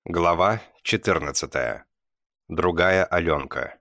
Глава 14. Другая Аленка.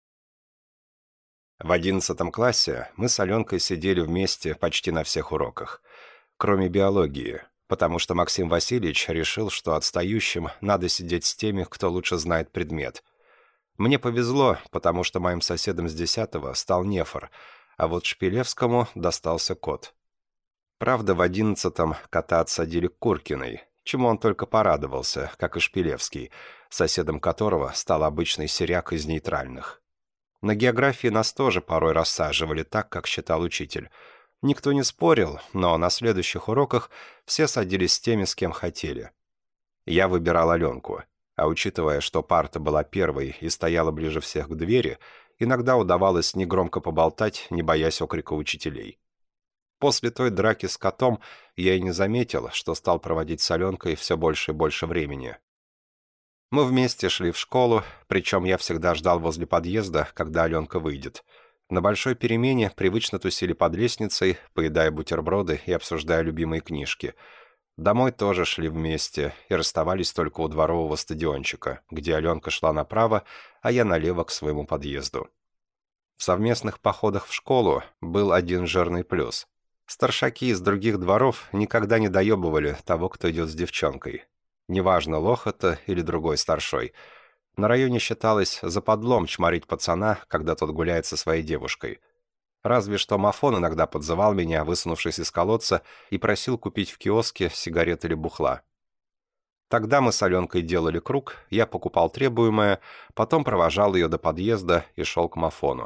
В 11 классе мы с Аленкой сидели вместе почти на всех уроках, кроме биологии, потому что Максим Васильевич решил, что отстающим надо сидеть с теми, кто лучше знает предмет. Мне повезло, потому что моим соседом с 10-го стал Нефор, а вот Шпилевскому достался кот. Правда, в 11-м кота отсадили к Куркиной, чему он только порадовался, как и Шпилевский, соседом которого стал обычный сиряк из нейтральных. На географии нас тоже порой рассаживали так, как считал учитель. Никто не спорил, но на следующих уроках все садились с теми, с кем хотели. Я выбирал Аленку, а учитывая, что парта была первой и стояла ближе всех к двери, иногда удавалось негромко поболтать, не боясь окрика учителей. После той драки с котом я и не заметил, что стал проводить с Аленкой все больше и больше времени. Мы вместе шли в школу, причем я всегда ждал возле подъезда, когда Аленка выйдет. На большой перемене привычно тусили под лестницей, поедая бутерброды и обсуждая любимые книжки. Домой тоже шли вместе и расставались только у дворового стадиончика, где Аленка шла направо, а я налево к своему подъезду. В совместных походах в школу был один жирный плюс. Старшаки из других дворов никогда не доебывали того, кто идет с девчонкой. Неважно, лох это или другой старшой. На районе считалось западлом чморить пацана, когда тот гуляет со своей девушкой. Разве что Мафон иногда подзывал меня, высунувшись из колодца, и просил купить в киоске сигарет или бухла. Тогда мы с Аленкой делали круг, я покупал требуемое, потом провожал ее до подъезда и шел к Мафону.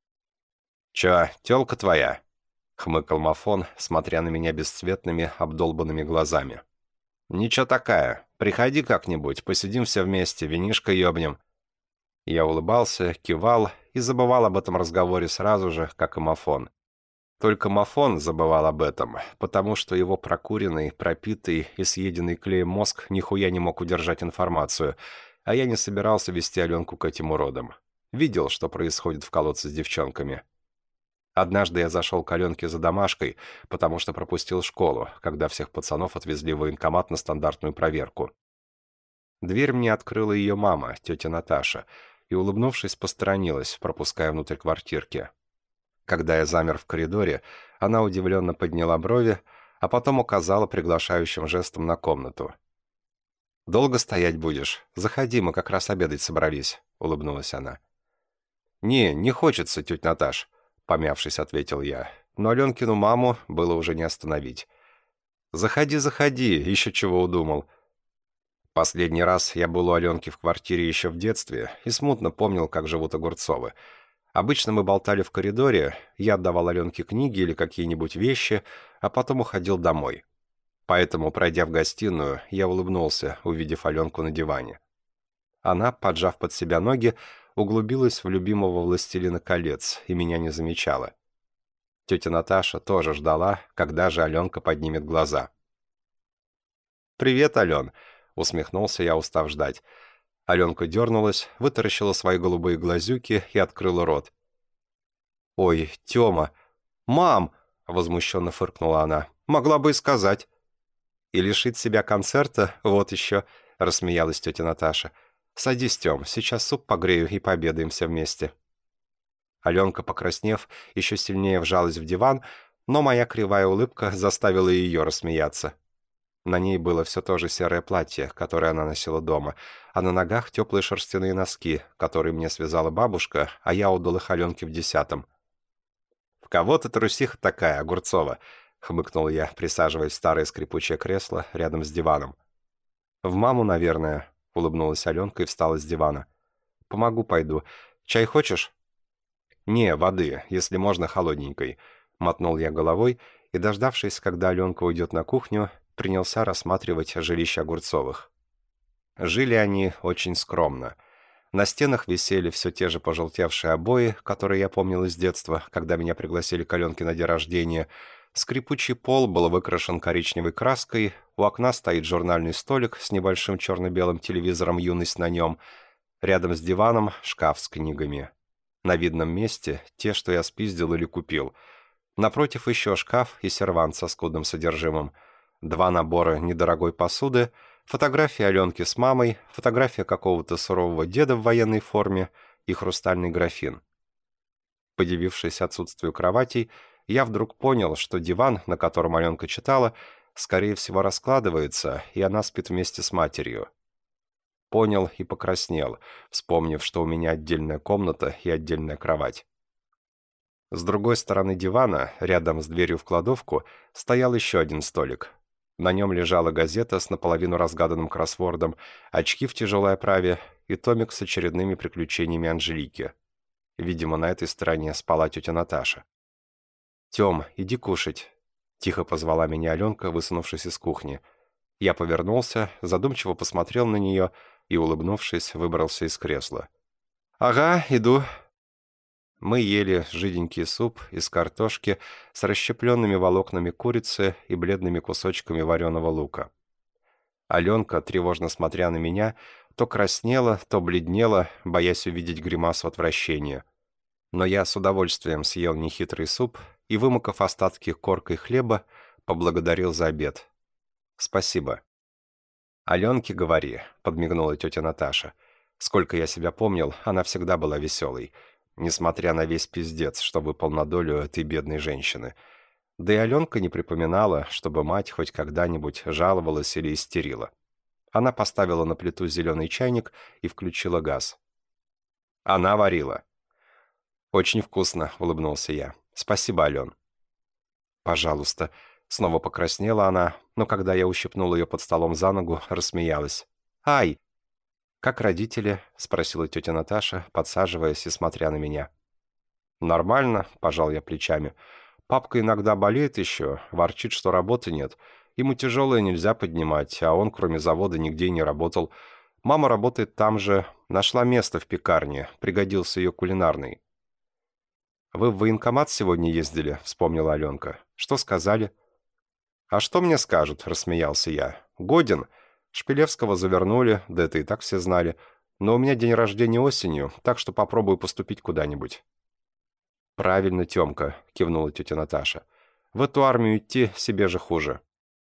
«Чё, тёлка твоя?» — хмыкал Мафон, смотря на меня бесцветными, обдолбанными глазами. «Ничего такая. Приходи как-нибудь, посидим все вместе, винишко ёбнем». Я улыбался, кивал и забывал об этом разговоре сразу же, как и Мафон. Только Мафон забывал об этом, потому что его прокуренный, пропитый и съеденный клеем мозг нихуя не мог удержать информацию, а я не собирался вести Аленку к этим уродам. Видел, что происходит в колодце с девчонками. Однажды я зашел к Аленке за домашкой, потому что пропустил школу, когда всех пацанов отвезли в военкомат на стандартную проверку. Дверь мне открыла ее мама, тетя Наташа, и, улыбнувшись, посторонилась, пропуская внутрь квартирки. Когда я замер в коридоре, она удивленно подняла брови, а потом указала приглашающим жестом на комнату. «Долго стоять будешь? Заходи, мы как раз обедать собрались», — улыбнулась она. Не хочется, тетя Наташ», — помявшись, ответил я. Но Аленкину маму было уже не остановить. «Заходи, заходи, еще чего удумал». Последний раз я был у Аленки в квартире еще в детстве и смутно помнил, как живут Огурцовы. Обычно мы болтали в коридоре, я отдавал Аленке книги или какие-нибудь вещи, а потом уходил домой. Поэтому, пройдя в гостиную, я улыбнулся, увидев Аленку на диване. Она, поджав под себя ноги, углубилась в любимого «Властелина колец» и меня не замечала. Тетя Наташа тоже ждала, когда же Аленка поднимет глаза. «Привет, Ален!» — усмехнулся я, устав ждать. Аленка дернулась, вытаращила свои голубые глазюки и открыла рот. «Ой, Тема! Мам!» — возмущенно фыркнула она. «Могла бы и сказать». «И лишить себя концерта? Вот еще!» — рассмеялась тетя Наташа. «Садись, Тем, сейчас суп погрею и пообедаем все вместе». Аленка, покраснев, еще сильнее вжалась в диван, но моя кривая улыбка заставила ее рассмеяться. На ней было все то же серое платье, которое она носила дома, а на ногах теплые шерстяные носки, которые мне связала бабушка, а я отдал их Аленке в 10-м. «В кого ты трусиха такая, Огурцова?» — хмыкнул я, присаживаясь в старое скрипучее кресло рядом с диваном. «В маму, наверное», — улыбнулась Аленка и встала с дивана. «Помогу, пойду. Чай хочешь?» «Не, воды, если можно, холодненькой», — мотнул я головой и, дождавшись, когда Аленка уйдет на кухню, принялся рассматривать жилище Огурцовых. Жили они очень скромно. На стенах висели все те же пожелтевшие обои, которые я помнил из детства, когда меня пригласили к Аленке на день рождения. Скрипучий пол был выкрашен коричневой краской, у окна стоит журнальный столик с небольшим черно-белым телевизором «Юность» на нем, рядом с диваном шкаф с книгами. На видном месте те, что я спиздил или купил. Напротив еще шкаф и сервант со скудным содержимым. 2 набора недорогой посуды, Фотография Аленки с мамой, фотография какого-то сурового деда в военной форме и хрустальный графин. Подивившись отсутствию кроватей, я вдруг понял, что диван, на котором Аленка читала, скорее всего раскладывается, и она спит вместе с матерью. Понял и покраснел, вспомнив, что у меня отдельная комната и отдельная кровать. С другой стороны дивана, рядом с дверью в кладовку, стоял еще один столик. На нем лежала газета с наполовину разгаданным кроссвордом, очки в тяжелой оправе и томик с очередными приключениями Анжелики. Видимо, на этой стороне спала тетя Наташа. «Тем, иди кушать», — тихо позвала меня Аленка, высунувшись из кухни. Я повернулся, задумчиво посмотрел на нее и, улыбнувшись, выбрался из кресла. «Ага, иду». Мы ели жиденький суп из картошки с расщепленными волокнами курицы и бледными кусочками вареного лука. Аленка, тревожно смотря на меня, то краснела, то бледнела, боясь увидеть гримасу отвращения. Но я с удовольствием съел нехитрый суп и, вымокав остатки коркой хлеба, поблагодарил за обед. «Спасибо». «Аленке говори», — подмигнула тетя Наташа. «Сколько я себя помнил, она всегда была веселой, несмотря на весь пиздец, что выпал на долю этой бедной женщины. Да и Аленка не припоминала, чтобы мать хоть когда-нибудь жаловалась или истерила. Она поставила на плиту зеленый чайник и включила газ. Она варила. «Очень вкусно», — улыбнулся я. «Спасибо, Ален». «Пожалуйста». Снова покраснела она, но когда я ущипнул ее под столом за ногу, рассмеялась. «Ай!» «Как родители?» — спросила тетя Наташа, подсаживаясь и смотря на меня. «Нормально», — пожал я плечами. «Папка иногда болеет еще, ворчит, что работы нет. Ему тяжелое нельзя поднимать, а он, кроме завода, нигде и не работал. Мама работает там же, нашла место в пекарне, пригодился ее кулинарный». «Вы в военкомат сегодня ездили?» — вспомнила Аленка. «Что сказали?» «А что мне скажут?» — рассмеялся я. «Годен. Шпилевского завернули, да это и так все знали. Но у меня день рождения осенью, так что попробую поступить куда-нибудь». «Правильно, Темка», — кивнула тетя Наташа. «В эту армию идти себе же хуже».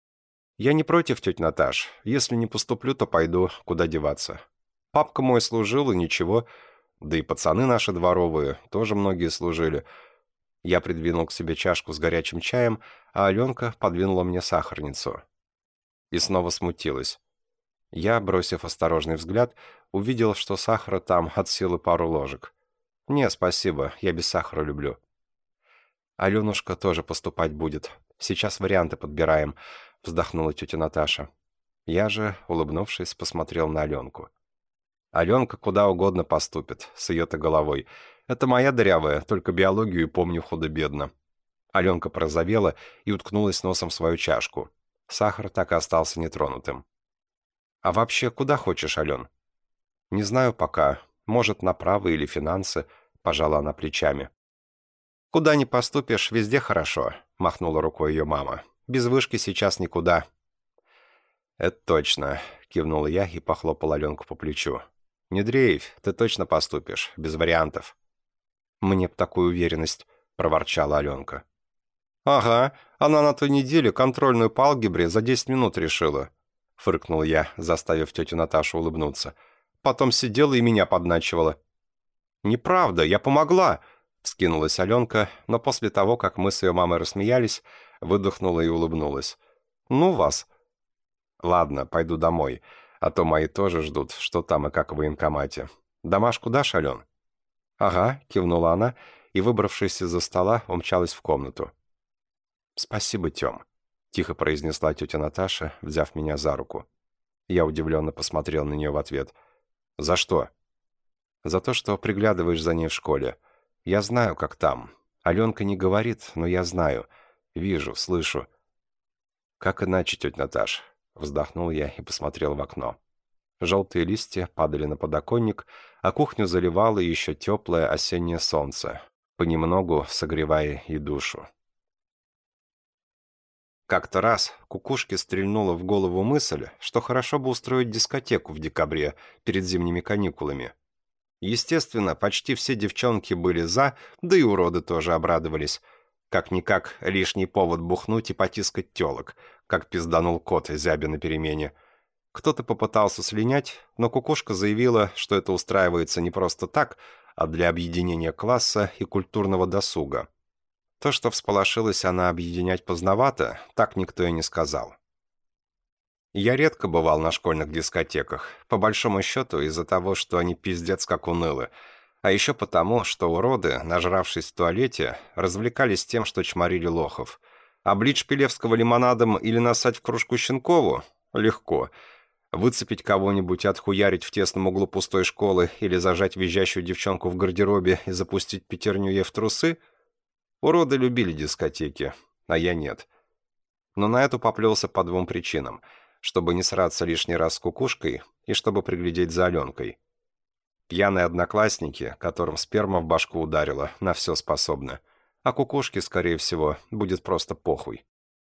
«Я не против, тетя Наташ. Если не поступлю, то пойду, куда деваться. Папка мой служил, и ничего. Да и пацаны наши дворовые, тоже многие служили». Я придвинул к себе чашку с горячим чаем, а Аленка подвинула мне сахарницу. И снова смутилась. Я, бросив осторожный взгляд, увидел, что сахара там от силы пару ложек. «Не, спасибо, я без сахара люблю». «Аленушка тоже поступать будет. Сейчас варианты подбираем», — вздохнула тетя Наташа. Я же, улыбнувшись, посмотрел на Аленку. «Аленка куда угодно поступит, с ее-то головой. Это моя дырявая, только биологию и помню худо-бедно». Аленка порозовела и уткнулась носом в свою чашку. Сахар так и остался нетронутым. «А вообще, куда хочешь, Ален?» «Не знаю пока. Может, направо или финансы», — пожала она плечами. «Куда ни поступишь, везде хорошо», — махнула рукой ее мама. «Без вышки сейчас никуда». «Это точно», — кивнул я и похлопал Аленку по плечу. «Не дрейфь, ты точно поступишь, без вариантов». «Мне б такую уверенность», — проворчала Аленка. «Ага, она на той неделе контрольную по алгебре за 10 минут решила», — фыркнул я, заставив тетю Наташу улыбнуться. «Потом сидела и меня подначивала». «Неправда, я помогла», — вскинулась Аленка, но после того, как мы с ее мамой рассмеялись, выдохнула и улыбнулась. «Ну вас». «Ладно, пойду домой, а то мои тоже ждут, что там и как в военкомате. Домашку дашь, Ален?» «Ага», — кивнула она, и, выбравшись из-за стола, умчалась в комнату. «Спасибо, Тем», — тихо произнесла тетя Наташа, взяв меня за руку. Я удивленно посмотрел на нее в ответ. «За что?» «За то, что приглядываешь за ней в школе. Я знаю, как там. Аленка не говорит, но я знаю. Вижу, слышу». «Как иначе, тетя Наташ?» — вздохнул я и посмотрел в окно. Желтые листья падали на подоконник, а кухню заливало еще теплое осеннее солнце, понемногу согревая и душу. Как-то раз кукушке стрельнула в голову мысль, что хорошо бы устроить дискотеку в декабре, перед зимними каникулами. Естественно, почти все девчонки были за, да и уроды тоже обрадовались. Как-никак лишний повод бухнуть и потискать телок, как пизданул кот зябе на перемене. Кто-то попытался слинять, но кукушка заявила, что это устраивается не просто так, а для объединения класса и культурного досуга. То, что всполошилась она объединять поздновато, так никто и не сказал. Я редко бывал на школьных дискотеках, по большому счету из-за того, что они пиздец как унылы, а еще потому, что уроды, нажравшись в туалете, развлекались тем, что чморили лохов. Облить Шпилевского лимонадом или насать в кружку Щенкову? Легко. Выцепить кого-нибудь и отхуярить в тесном углу пустой школы или зажать визжащую девчонку в гардеробе и запустить пятерню ей в трусы? Уроды любили дискотеки, а я нет. Но на эту поплелся по двум причинам. Чтобы не сраться лишний раз с кукушкой и чтобы приглядеть за Аленкой. Пьяные одноклассники, которым сперма в башку ударила, на все способны. А кукушке, скорее всего, будет просто похуй.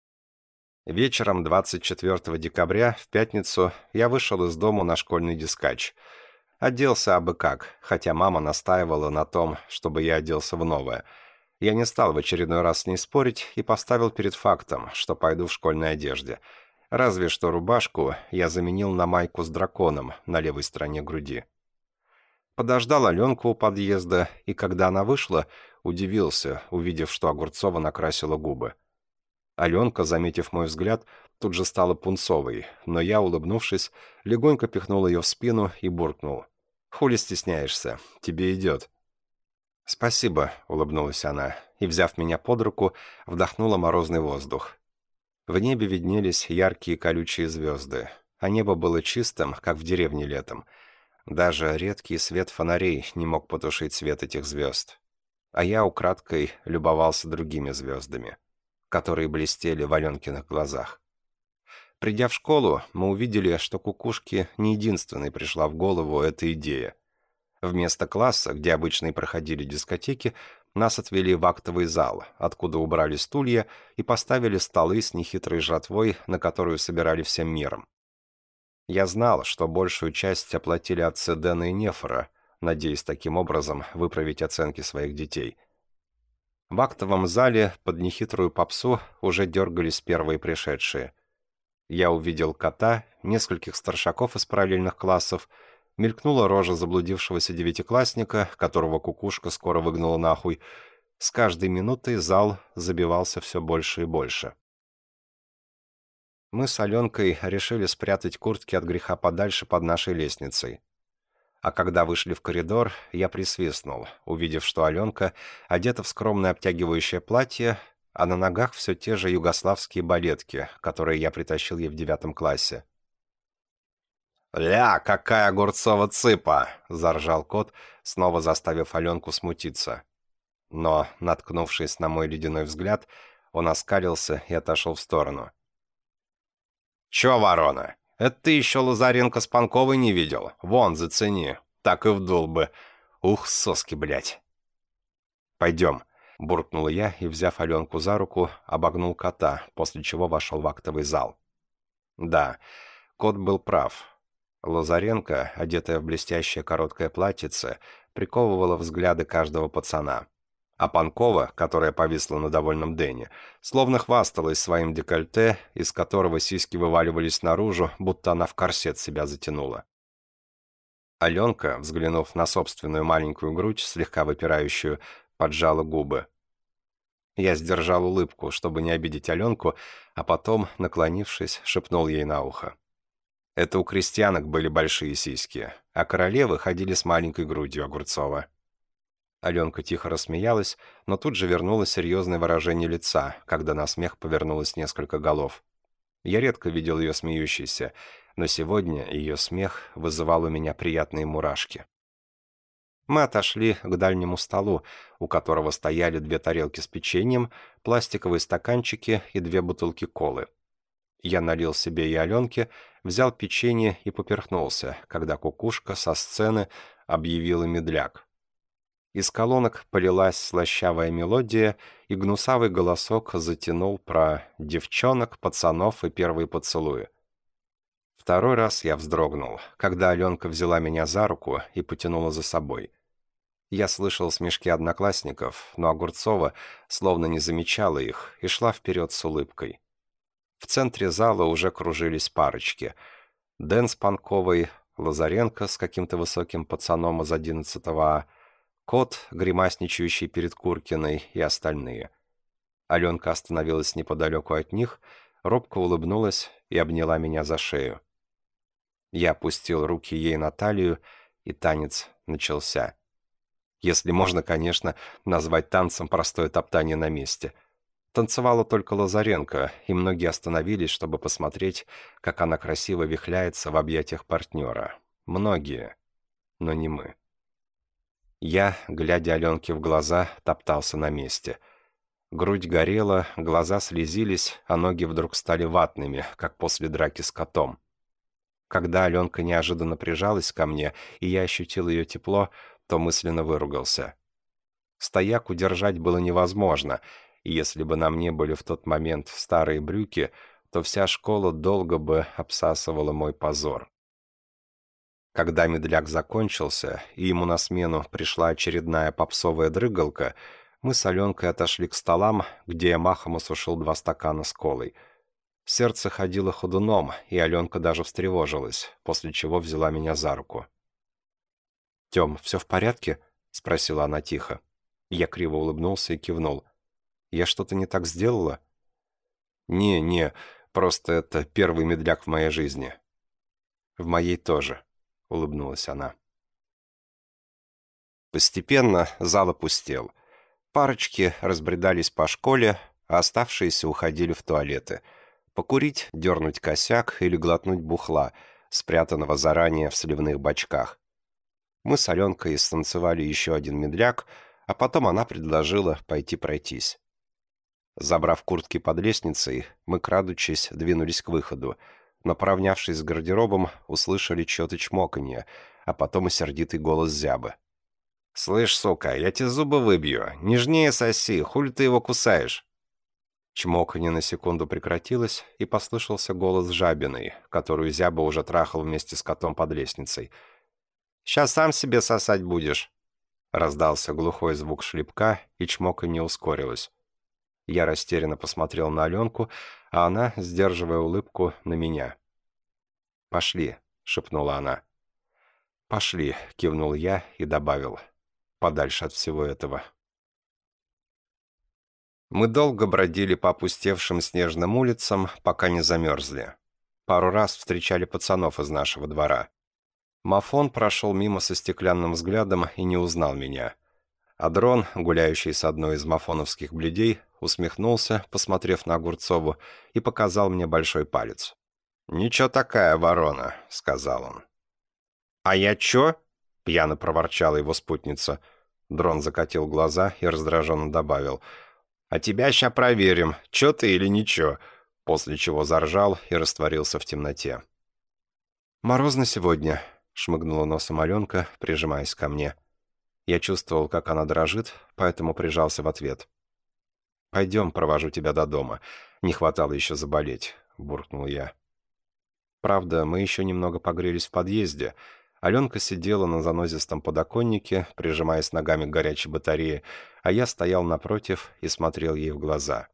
Вечером 24 декабря, в пятницу, я вышел из дому на школьный дискач. Оделся абы как, хотя мама настаивала на том, чтобы я оделся в новое. Я не стал в очередной раз с ней спорить и поставил перед фактом, что пойду в школьной одежде. Разве что рубашку я заменил на майку с драконом на левой стороне груди. Подождал Аленку у подъезда, и когда она вышла, удивился, увидев, что Огурцова накрасила губы. Аленка, заметив мой взгляд, тут же стала пунцовой, но я, улыбнувшись, легонько пихнул ее в спину и буркнул. «Хули стесняешься? Тебе идет». «Спасибо», — улыбнулась она, и, взяв меня под руку, вдохнула морозный воздух. В небе виднелись яркие колючие звезды, а небо было чистым, как в деревне летом. Даже редкий свет фонарей не мог потушить свет этих звезд. А я украдкой любовался другими звездами, которые блестели в Аленкиных глазах. Придя в школу, мы увидели, что кукушке не единственной пришла в голову эта идея. Вместо класса, где обычно и проходили дискотеки, нас отвели в актовый зал, откуда убрали стулья и поставили столы с нехитрой жратвой, на которую собирали всем миром. Я знал, что большую часть оплатили отцы Дэна и Нефора, надеясь таким образом выправить оценки своих детей. В актовом зале под нехитрую попсу уже дергались первые пришедшие. Я увидел кота, нескольких старшаков из параллельных классов. Мелькнула рожа заблудившегося девятиклассника, которого кукушка скоро выгнала нахуй. С каждой минутой зал забивался все больше и больше. Мы с Аленкой решили спрятать куртки от греха подальше под нашей лестницей. А когда вышли в коридор, я присвистнул, увидев, что Аленка одета в скромное обтягивающее платье, а на ногах все те же югославские балетки, которые я притащил ей в 9 классе. «Ля, какая Огурцова цыпа!» — заржал кот, снова заставив Аленку смутиться. Но, наткнувшись на мой ледяной взгляд, он оскалился и отошел в сторону. «Чё, ворона? Это ты еще Лазаренко с Панковой не видел? Вон, зацени. Так и вдул бы. Ух, соски, блядь!» «Пойдем», — буркнул я и, взяв Аленку за руку, обогнул кота, после чего вошел в актовый зал. Да, кот был прав. Лазаренко, одетая в блестящее короткое платьице, приковывала взгляды каждого пацана. А Панкова, которая повисла на довольном Дэне, словно хвасталась своим декольте, из которого сиськи вываливались наружу, будто она в корсет себя затянула. Аленка, взглянув на собственную маленькую грудь, слегка выпирающую, поджала губы. Я сдержал улыбку, чтобы не обидеть Аленку, а потом, наклонившись, шепнул ей на ухо. Это у крестьянок были большие сиськи, а королевы ходили с маленькой грудью, Огурцова. Аленка тихо рассмеялась, но тут же вернуло серьезное выражение лица, когда на смех повернулось несколько голов. Я редко видел ее смеющейся, но сегодня ее смех вызывал у меня приятные мурашки. Мы отошли к дальнему столу, у которого стояли 2 тарелки с печеньем, пластиковые стаканчики и 2 бутылки колы. Я налил себе и Аленке, взял печенье и поперхнулся, когда кукушка со сцены объявила медляк. Из колонок полилась слащавая мелодия, и гнусавый голосок затянул про девчонок, пацанов и первые поцелуи. Второй раз я вздрогнул, когда Аленка взяла меня за руку и потянула за собой. Я слышал смешки одноклассников, но Огурцова словно не замечала их и шла вперед с улыбкой. В центре зала уже кружились парочки. Дэн с Панковой, Лазаренко с каким-то высоким пацаном из 11-го А, Кот, гримасничающий перед Куркиной, и остальные. Аленка остановилась неподалеку от них, робко улыбнулась и обняла меня за шею. Я опустил руки ей на талию, и танец начался. Если можно, конечно, назвать танцем простое топтание на месте. Танцевала только Лазаренко, и многие остановились, чтобы посмотреть, как она красиво вихляется в объятиях партнера. Многие, но не мы. Я, глядя Аленке в глаза, топтался на месте. Грудь горела, глаза слезились, а ноги вдруг стали ватными, как после драки с котом. Когда Аленка неожиданно прижалась ко мне, и я ощутил ее тепло, то мысленно выругался. Стояк удержать было невозможно, и если бы на мне были в тот момент старые брюки, то вся школа долго бы обсасывала мой позор. Когда медляк закончился, и ему на смену пришла очередная попсовая дрыгалка, мы с Аленкой отошли к столам, где я махом осушил 2 стакана с колой. Сердце ходило ходуном, и Аленка даже встревожилась, после чего взяла меня за руку. «Тем, все в порядке?» — спросила она тихо. Я криво улыбнулся и кивнул. «Я что-то не так сделала?» «Не, просто это первый медляк в моей жизни». «В моей тоже», — улыбнулась она. Постепенно зал опустел. Парочки разбредались по школе, а оставшиеся уходили в туалеты. Покурить, дернуть косяк или глотнуть бухла, спрятанного заранее в сливных бачках. Мы с Аленкой станцевали еще один медляк, а потом она предложила пойти пройтись. Забрав куртки под лестницей, мы, крадучись, двинулись к выходу, но, поравнявшись с гардеробом, услышали чье-то чмоканье, а потом и сердитый голос Зябы. «Слышь, сука, я тебе зубы выбью. Нежнее соси, хули ты его кусаешь?» Чмоканье на секунду прекратилось, и послышался голос Жабиной, которую Зяба уже трахал вместе с котом под лестницей. «Сейчас сам себе сосать будешь». Раздался глухой звук шлепка, и чмоканье ускорилось. Я растерянно посмотрел на Аленку, а она, сдерживая улыбку, на меня. «Пошли», — шепнула она. «Пошли», — кивнул я и добавил. «Подальше от всего этого». Мы долго бродили по опустевшим снежным улицам, пока не замерзли. Пару раз встречали пацанов из нашего двора. Мафон прошел мимо со стеклянным взглядом и не узнал меня. А Дрон, гуляющий с одной из мафоновских блядей, усмехнулся, посмотрев на Огурцову, и показал мне большой палец. «Ничего такая ворона», — сказал он. «А я чё?» — пьяно проворчала его спутница. Дрон закатил глаза и раздраженно добавил. «А тебя ща проверим, чё ты или ничего», после чего заржал и растворился в темноте. «Морозно сегодня», — шмыгнула носом Аленка, прижимаясь ко мне. Я чувствовал, как она дрожит, поэтому прижался в ответ. «Пойдем, провожу тебя до дома. Не хватало еще заболеть», — буркнул я. Правда, мы еще немного погрелись в подъезде. Аленка сидела на занозистом подоконнике, прижимаясь ногами к горячей батарее, а я стоял напротив и смотрел ей в глаза.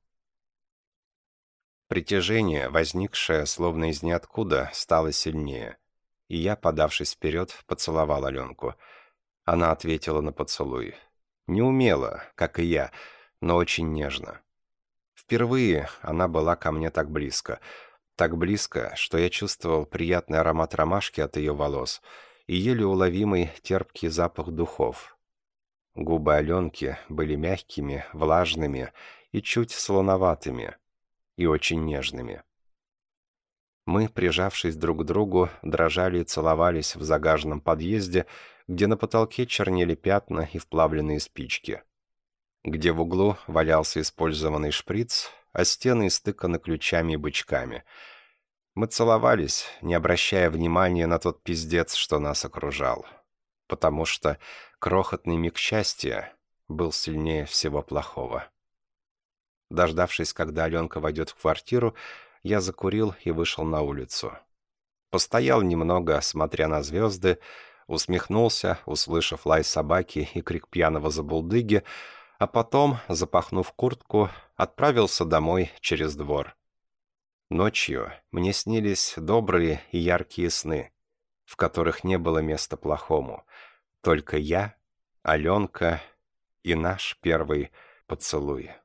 Притяжение, возникшее словно из ниоткуда, стало сильнее, и я, подавшись вперед, поцеловал Аленку. Она ответила на поцелуй. Не умело, как и я, но очень нежно. Впервые она была ко мне так близко, что я чувствовал приятный аромат ромашки от ее волос и еле уловимый терпкий запах духов. Губы Аленки были мягкими, влажными и чуть солоноватыми, и очень нежными. Мы, прижавшись друг к другу, дрожали и целовались в загаженном подъезде, где на потолке чернели пятна и вплавленные спички, где в углу валялся использованный шприц, а стены истыканы ключами и бычками. Мы целовались, не обращая внимания на тот пиздец, что нас окружал, потому что крохотный миг счастья был сильнее всего плохого. Дождавшись, когда Аленка войдет в квартиру, я закурил и вышел на улицу. Постоял немного, смотря на звезды, усмехнулся, услышав лай собаки и крик пьяного забулдыги, а потом, запахнув куртку, отправился домой через двор. Ночью мне снились добрые и яркие сны, в которых не было места плохому. Только я, Аленка и наш первый поцелуй.